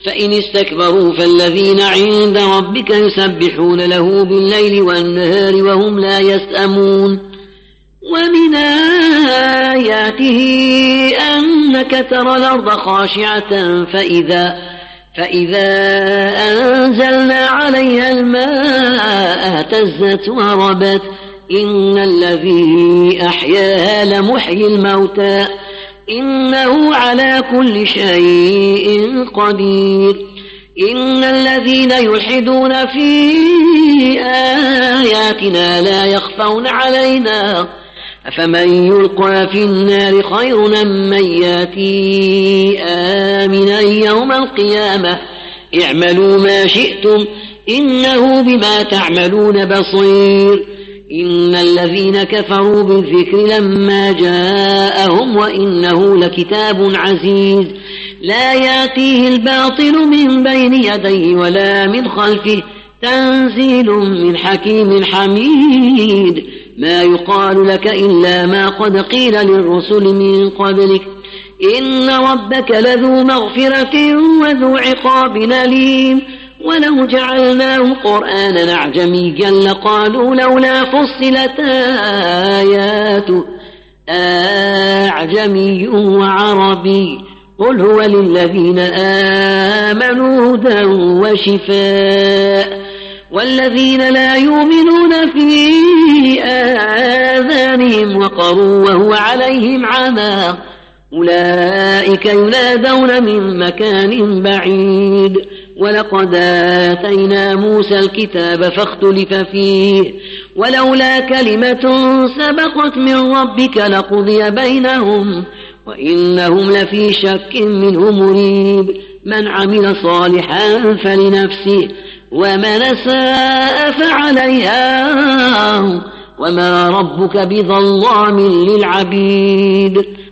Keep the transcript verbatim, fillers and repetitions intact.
فإن استكبروا فالذين عند ربك يسبحون له بالليل والنهار وهم لا يسأمون ومن آياته أنك ترى الأرض خاشعة فإذا, فإذا أنزلنا عليها الماء اهتزت وربت إن الذي أحياها لمحيي الموتى إنه على كل شيء قدير إن الذين يلحدون في آياتنا لا يخفون علينا أفمن يلقى في النار خير من ياتي آمنا يوم القيامة اعملوا ما شئتم إنه بما تعملون بصير إن الذين كفروا بالذكر لما جاءهم وإنه لكتاب عزيز لا يأتيه الباطل من بين يديه ولا من خلفه تنزيل من حكيم حميد ما يقال لك إلا ما قد قيل للرسل من قبلك إن ربك لذو مغفرة وذو عقاب أليم ولو جعلناه قرآنا أعجميا لقالوا لولا فصلت آياته أعجمي وعربي قل هو للذين آمنوا هدى وشفاء والذين لا يؤمنون في آذانهم وقر وهو عليهم عمى أولئك ينادون من مكان بعيد ولقد آتينا موسى الكتاب فاختلف فيه ولولا كلمة سبقت من ربك لقضي بينهم وإنهم لفي شك منه مريب من عمل صالحا فلنفسه ومن أساء فعليها وما ربك بظلام للعبيد